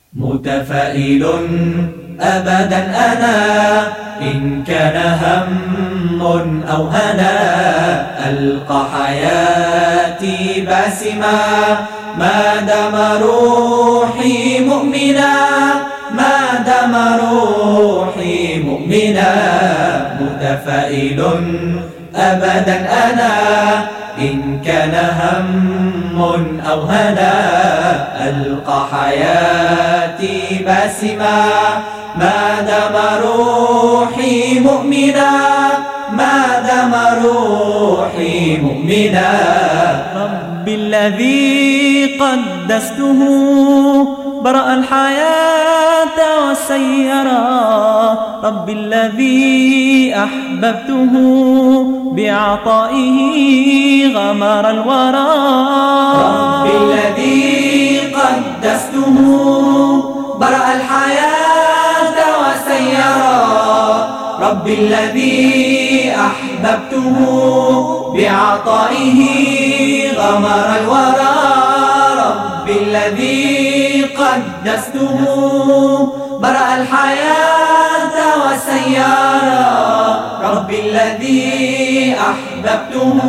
متفائل أبدا أنا، إن كان هم أو هنا ألقى حياتي باسما، ما دام روحي مؤمنا، ما دام روحي مؤمنا. متفائل أبدا أنا، إن كان هم أو هنا ألقى حياتي باسما، ما دام روحي مؤمنا، ما دام روحي مؤمنا. ربي الذي قدسته برأ الحياة وسيرا، ربي الذي أحببته بعطائه غمر الورى. ربي الذي قدسته برأ الحياة وسيرا، ربي الذي أحببته بعطائه غمر الورى. ربي الذي قدسته برأ الحياة وسيرا، ربي الذي أحببته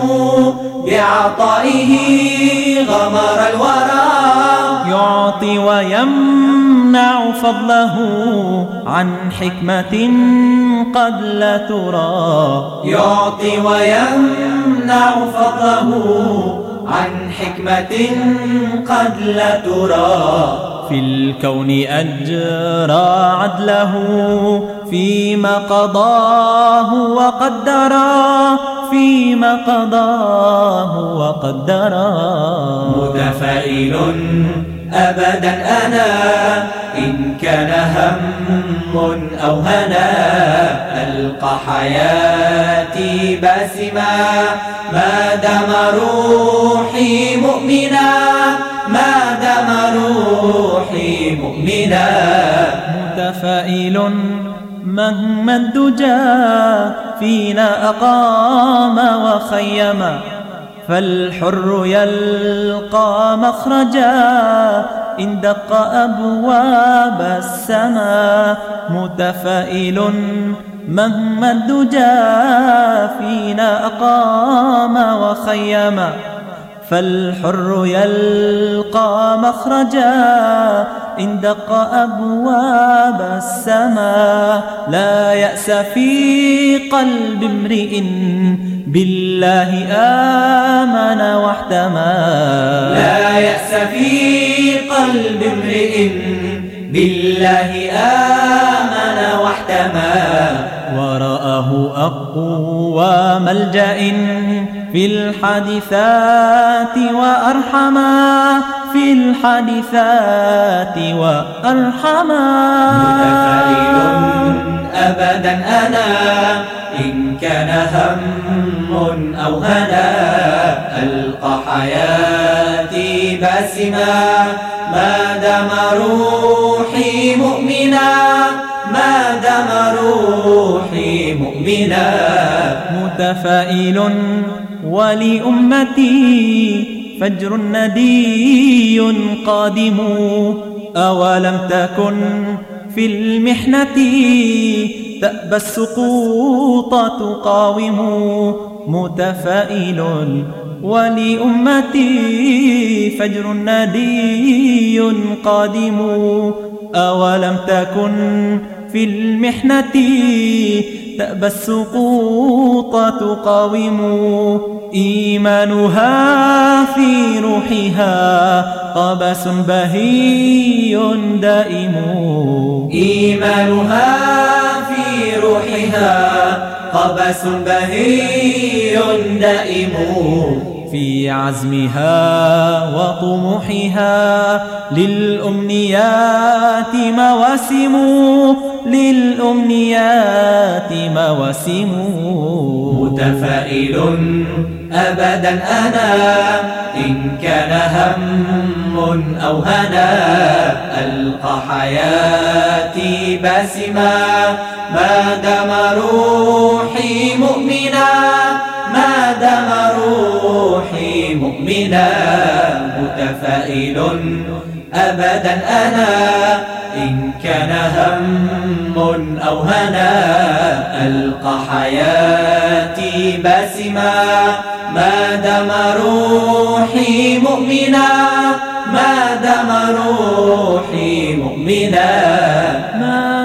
بعطائه غمر الورى. يعطي ويمنع فضله عن حكمة قد لا ترى، يعطي ويمنع فضله عن حكمة قد لا ترى. في الكون أجرى عدله فيما قضاه وقدرا، فيما قضاه وقدرا. متفائل أبدا أنا، إن كان هم أو هنا ألقى حياتي باسما، ما دام روحي مؤمنا، ما دام روحي مؤمنا. متفائل مهما الدجى فينا أقام وخيما، فالحر يلقى مخرجا إن دق أبواب السماء. متفائل مهما الدجى فينا أقام وخيما، فالحر يلقى مخرجا إن دق أبواب السماء. لا يأس في قلب امرئ بالله آمن واحتمى، لا يأس في قلب امرئ بالله آمن واحتمى. ورآه أقوى ملجأ في الحادثات وأرحما، في الحادثات وأرحما. متفائل أبدا أنا، إن كان هم أو هنا ألقى حياتي باسما، ما دام روحي مؤمنا، ما دام روحي مؤمنا. متفائل ولأمتي فجر ندي قادم، أولم تكن في المحنة تأبى السقوط تقاوم. متفائل ولأمتي فجر ندي قادم، أولم تكن في المحنة تأبى السقوط تقاوم. إيمانها في روحها قبس بهي دائم، إيمانها في روحها قبس بهي دائم. في عزمها وطموحها للأمنيات مواسم، للأمنيات مواسم. متفائل أبدا أنا، إن كان هم أو هنا ألقى حياتي باسما، ما دام روحي مؤمنا، ما دام روحي مؤمنا. متفائل أبدا أنا إن كان هم أو هنا ألقى حياتي باسما ما دام روحي مؤمنا ما دام روحي مؤمنا.